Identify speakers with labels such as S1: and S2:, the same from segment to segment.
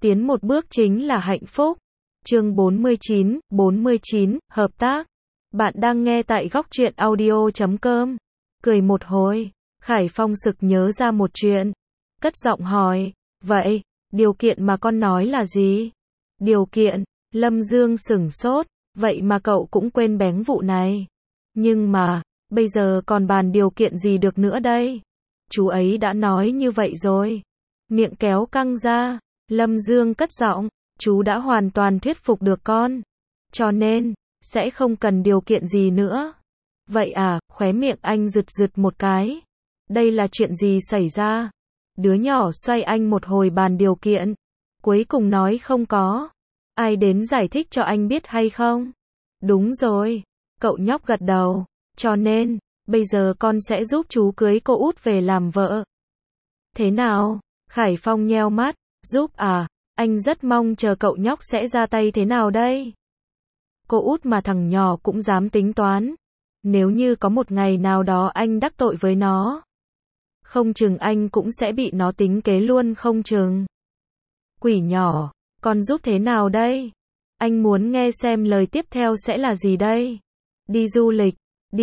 S1: Tiến một bước chính là hạnh phúc. Chương 49, hợp tác. Bạn đang nghe tại góc truyện audio.com. Cười một hồi, Khải Phong sực nhớ ra một chuyện. Cất giọng hỏi, vậy, điều kiện mà con nói là gì? Điều kiện, Lâm Dương sửng sốt, vậy mà cậu cũng quên bén vụ này. Nhưng mà, bây giờ còn bàn điều kiện gì được nữa đây? Chú ấy đã nói như vậy rồi. Miệng kéo căng ra, Lâm Dương cất giọng, chú đã hoàn toàn thuyết phục được con. Cho nên, sẽ không cần điều kiện gì nữa. Vậy à, khóe miệng anh giật giật một cái. Đây là chuyện gì xảy ra? Đứa nhỏ xoay anh một hồi bàn điều kiện. Cuối cùng nói không có. Ai đến giải thích cho anh biết hay không? Đúng rồi. Cậu nhóc gật đầu. Cho nên, bây giờ con sẽ giúp chú cưới cô út về làm vợ. Thế nào? Khải Phong nheo mắt. Giúp à? Anh rất mong chờ cậu nhóc sẽ ra tay thế nào đây? Cô út mà thằng nhỏ cũng dám tính toán. Nếu như có một ngày nào đó anh đắc tội với nó, không chừng anh cũng sẽ bị nó tính kế luôn không chừng. Quỷ nhỏ, con giúp thế nào đây? Anh muốn nghe xem lời tiếp theo sẽ là gì đây? Đi du lịch,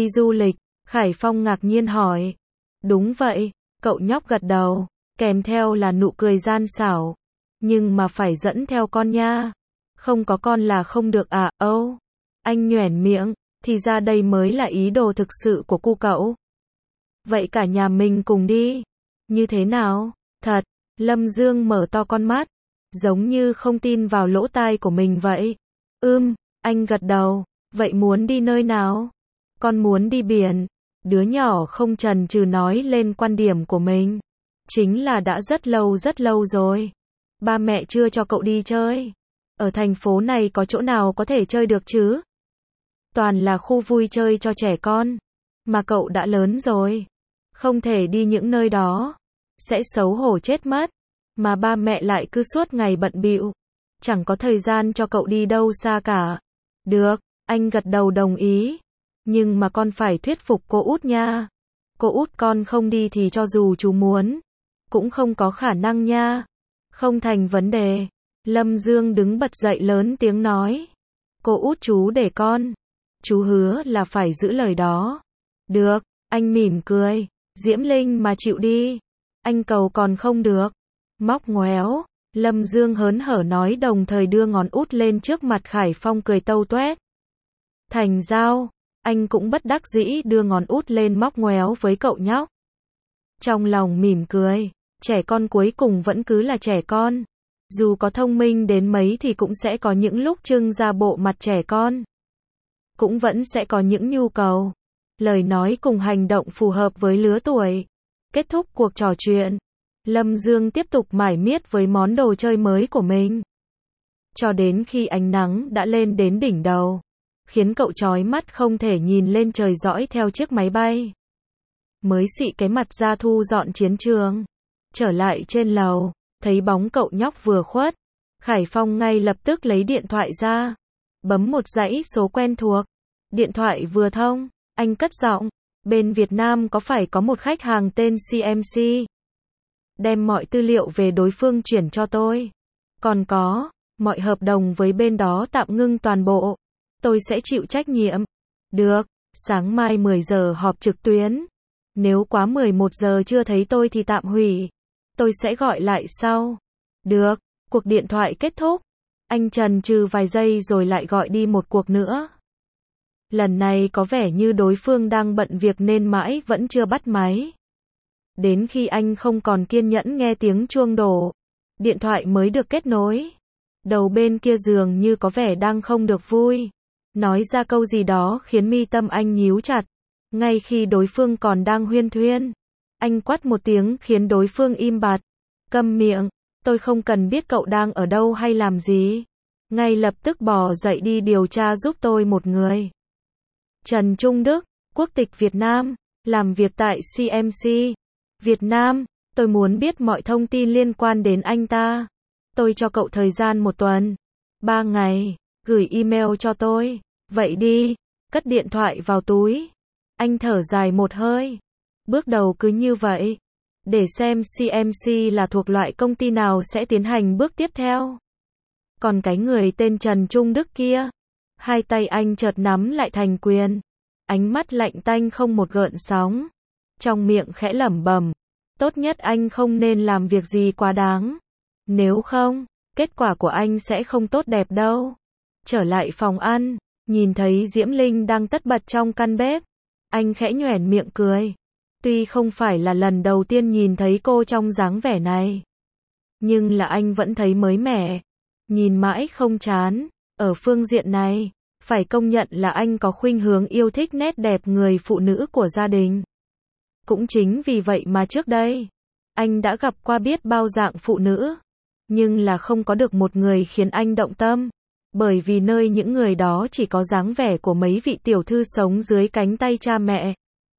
S1: Khải Phong ngạc nhiên hỏi. Đúng vậy, cậu nhóc gật đầu, kèm theo là nụ cười gian xảo. Nhưng mà phải dẫn theo con nha. Không có con là không được à, Anh nhoẻn miệng, thì ra đây mới là ý đồ thực sự của cu cậu. Vậy cả nhà mình cùng đi. Như thế nào? Thật, Lâm Dương mở to con mắt, giống như không tin vào lỗ tai của mình vậy. Anh gật đầu, vậy muốn đi nơi nào? Con muốn đi biển. Đứa nhỏ không chần chừ nói lên quan điểm của mình. Chính là đã rất lâu rồi. Ba mẹ chưa cho cậu đi chơi. Ở thành phố này có chỗ nào có thể chơi được chứ? Toàn là khu vui chơi cho trẻ con. Mà cậu đã lớn rồi. Không thể đi những nơi đó. Sẽ xấu hổ chết mất. Mà ba mẹ lại cứ suốt ngày bận bịu. Chẳng có thời gian cho cậu đi đâu xa cả. Được, anh gật đầu đồng ý. Nhưng mà con phải thuyết phục cô út nha. Cô út con không đi thì cho dù chú muốn, cũng không có khả năng nha. Không thành vấn đề. Lâm Dương đứng bật dậy lớn tiếng nói. Cô út chú để con. Chú hứa là phải giữ lời đó. Được, anh mỉm cười. Diễm Linh mà chịu đi. Anh cầu còn không được. Móc ngoéo. Lâm Dương hớn hở nói đồng thời đưa ngón út lên trước mặt Khải Phong cười tâu toét. Thành giao. Anh cũng bất đắc dĩ đưa ngón út lên móc ngoéo với cậu nhóc. Trong lòng mỉm cười. Trẻ con cuối cùng vẫn cứ là trẻ con. Dù có thông minh đến mấy thì cũng sẽ có những lúc trưng ra bộ mặt trẻ con. Cũng vẫn sẽ có những nhu cầu, lời nói cùng hành động phù hợp với lứa tuổi. Kết thúc cuộc trò chuyện, Lâm Dương tiếp tục mải miết với món đồ chơi mới của mình. Cho đến khi ánh nắng đã lên đến đỉnh đầu, khiến cậu chói mắt không thể nhìn lên trời dõi theo chiếc máy bay. Mới xị cái mặt ra thu dọn chiến trường. Trở lại trên lầu, thấy bóng cậu nhóc vừa khuất. Khải Phong ngay lập tức lấy điện thoại ra. Bấm một dãy số quen thuộc. Điện thoại vừa thông, anh cất giọng. Bên Việt Nam có phải có một khách hàng tên CMC? Đem mọi tư liệu về đối phương chuyển cho tôi. Còn có, mọi hợp đồng với bên đó tạm ngưng toàn bộ. Tôi sẽ chịu trách nhiệm. Được, sáng mai 10 giờ họp trực tuyến. Nếu quá 11 giờ chưa thấy tôi thì tạm hủy. Tôi sẽ gọi lại sau. Được, cuộc điện thoại kết thúc. Anh chần chừ vài giây rồi lại gọi đi một cuộc nữa. Lần này có vẻ như đối phương đang bận việc nên mãi vẫn chưa bắt máy. Đến khi anh không còn kiên nhẫn nghe tiếng chuông đổ, điện thoại mới được kết nối. Đầu bên kia dường như có vẻ đang không được vui. Nói ra câu gì đó khiến mi tâm anh nhíu chặt. Ngay khi đối phương còn đang huyên thuyên, anh quát một tiếng khiến đối phương im bặt. Câm miệng, tôi không cần biết cậu đang ở đâu hay làm gì. Ngay lập tức bỏ dậy đi điều tra giúp tôi một người. Trần Trung Đức, quốc tịch Việt Nam, làm việc tại CMC Việt Nam. Tôi muốn biết mọi thông tin liên quan đến anh ta. Tôi cho cậu thời gian 1 tuần, 3 ngày, gửi email cho tôi. Vậy đi, cất điện thoại vào túi. Anh thở dài một hơi. Bước đầu cứ như vậy. để xem CMC là thuộc loại công ty nào sẽ tiến hành bước tiếp theo. Còn cái người tên Trần Trung Đức kia, hai tay anh chợt nắm lại thành quyền, ánh mắt lạnh tanh không một gợn sóng, trong miệng khẽ lẩm bẩm, tốt nhất anh không nên làm việc gì quá đáng, nếu không, kết quả của anh sẽ không tốt đẹp đâu. Trở lại phòng ăn, nhìn thấy Diễm Linh đang tất bật trong căn bếp, anh khẽ nhoẻn miệng cười. Tuy không phải là lần đầu tiên nhìn thấy cô trong dáng vẻ này, nhưng là anh vẫn thấy mới mẻ, nhìn mãi không chán. Ở phương diện này, phải công nhận là anh có khuynh hướng yêu thích nét đẹp người phụ nữ của gia đình. Cũng chính vì vậy mà trước đây, anh đã gặp qua biết bao dạng phụ nữ, nhưng là không có được một người khiến anh động tâm, bởi vì nơi những người đó chỉ có dáng vẻ của mấy vị tiểu thư sống dưới cánh tay cha mẹ.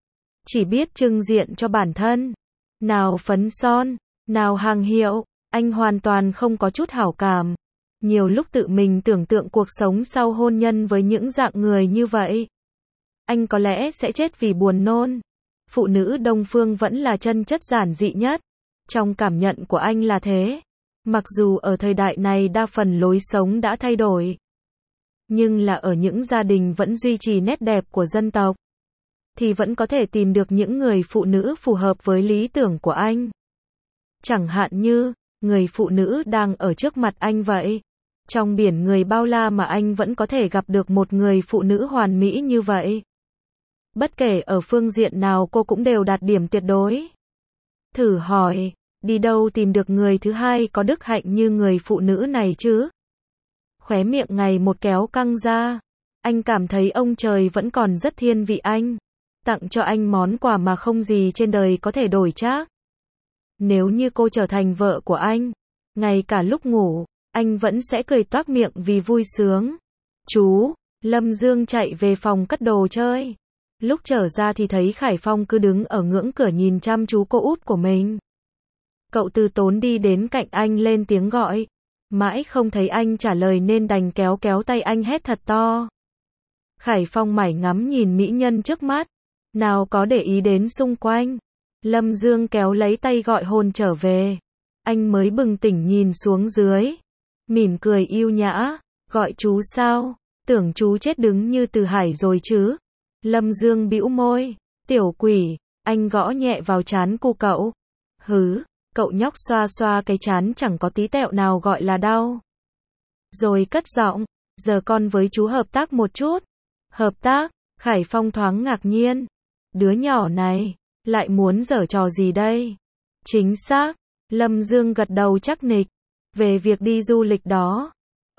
S1: Chỉ biết trưng diện cho bản thân, nào phấn son, nào hàng hiệu, anh hoàn toàn không có chút hảo cảm. Nhiều lúc tự mình tưởng tượng cuộc sống sau hôn nhân với những dạng người như vậy, anh có lẽ sẽ chết vì buồn nôn. Phụ nữ Đông phương vẫn là chân chất giản dị nhất, trong cảm nhận của anh là thế. Mặc dù ở thời đại này đa phần lối sống đã thay đổi, nhưng là ở những gia đình vẫn duy trì nét đẹp của dân tộc, thì vẫn có thể tìm được những người phụ nữ phù hợp với lý tưởng của anh. Chẳng hạn như, người phụ nữ đang ở trước mặt anh vậy. Trong biển người bao la mà anh vẫn có thể gặp được một người phụ nữ hoàn mỹ như vậy. Bất kể ở phương diện nào cô cũng đều đạt điểm tuyệt đối. Thử hỏi, đi đâu tìm được người thứ hai có đức hạnh như người phụ nữ này chứ? Khóe miệng ngày một kéo căng ra. Anh cảm thấy ông trời vẫn còn rất thiên vị anh. Tặng cho anh món quà mà không gì trên đời có thể đổi trác. Nếu như cô trở thành vợ của anh, ngay cả lúc ngủ, anh vẫn sẽ cười toác miệng vì vui sướng. Chú, Lâm Dương chạy về phòng cất đồ chơi. Lúc trở ra thì thấy Khải Phong cứ đứng ở ngưỡng cửa nhìn chăm chú cô út của mình. Cậu từ tốn đi đến cạnh anh lên tiếng gọi. Mãi không thấy anh trả lời nên đành kéo kéo tay anh hét thật to. Khải Phong mải ngắm nhìn mỹ nhân trước mắt, nào có để ý đến xung quanh. Lâm Dương kéo lấy tay gọi hồn trở về. Anh mới bừng tỉnh nhìn xuống dưới, mỉm cười yêu nhã, gọi chú sao? Tưởng chú chết đứng như Từ Hải rồi chứ? Lâm Dương bĩu môi, tiểu quỷ, anh gõ nhẹ vào trán cu cậu. Hứ, cậu nhóc xoa xoa cái trán chẳng có tí tẹo nào gọi là đau. Rồi cất giọng, giờ con với chú hợp tác một chút. Hợp tác? Khải Phong thoáng ngạc nhiên. Đứa nhỏ này, lại muốn giở trò gì đây? Chính xác, Lâm Dương gật đầu chắc nịch. Về việc đi du lịch đó.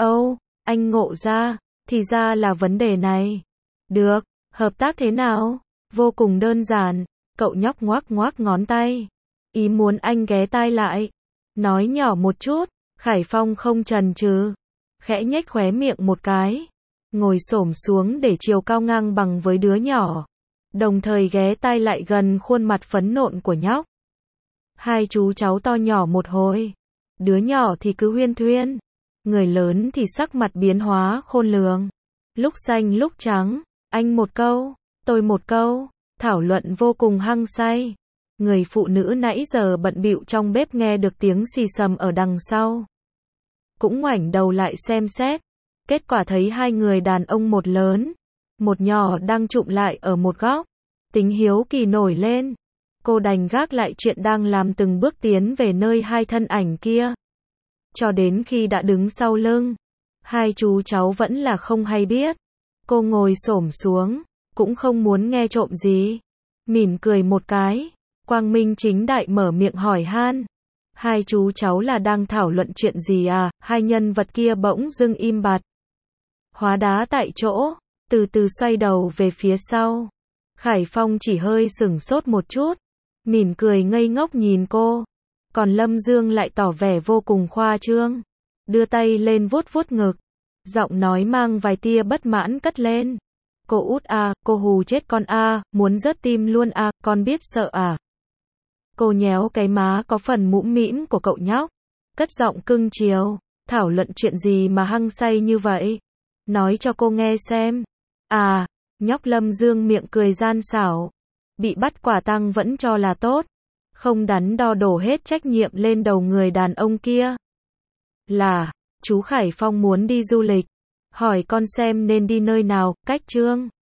S1: Anh ngộ ra, thì ra là vấn đề này. Được, hợp tác thế nào? Vô cùng đơn giản, cậu nhóc ngoác ngoác ngón tay. Ý muốn anh ghé tai lại. Nói nhỏ một chút, Khải Phong không chần chừ. Khẽ nhếch khóe miệng một cái. Ngồi xổm xuống để chiều cao ngang bằng với đứa nhỏ. Đồng thời ghé tai lại gần khuôn mặt phấn nộn của nhóc. Hai chú cháu to nhỏ một hồi. Đứa nhỏ thì cứ huyên thuyên. Người lớn thì sắc mặt biến hóa khôn lường. Lúc xanh lúc trắng, anh một câu, tôi một câu, thảo luận vô cùng hăng say. Người phụ nữ nãy giờ bận bịu trong bếp nghe được tiếng xì xầm ở đằng sau. Cũng ngoảnh đầu lại xem xét. Kết quả thấy hai người đàn ông một lớn, một nhỏ đang chụm lại ở một góc. Tính hiếu kỳ nổi lên. Cô đành gác lại chuyện đang làm từng bước tiến về nơi hai thân ảnh kia. Cho đến khi đã đứng sau lưng, hai chú cháu vẫn là không hay biết. Cô ngồi xổm xuống, cũng không muốn nghe trộm gì. Mỉm cười một cái, quang minh chính đại mở miệng hỏi han. Hai chú cháu là đang thảo luận chuyện gì à? Hai nhân vật kia bỗng dưng im bặt. Hóa đá tại chỗ, từ từ xoay đầu về phía sau. Khải Phong chỉ hơi sửng sốt một chút, mỉm cười ngây ngốc nhìn cô. Còn Lâm Dương lại tỏ vẻ vô cùng khoa trương, đưa tay lên vuốt vuốt ngực, giọng nói mang vài tia bất mãn cất lên. Cô út à, cô hù chết con à, muốn rớt tim luôn à, con biết sợ à? Cô nhéo cái má có phần mũm mĩm của cậu nhóc, cất giọng cưng chiều, thảo luận chuyện gì mà hăng say như vậy? Nói cho cô nghe xem. À, nhóc Lâm Dương miệng cười gian xảo, bị bắt quả tang vẫn cho là tốt. không đắn đo đổ hết trách nhiệm lên đầu người đàn ông kia. Là, chú Khải Phong muốn đi du lịch. Hỏi con xem nên đi nơi nào, cách Trương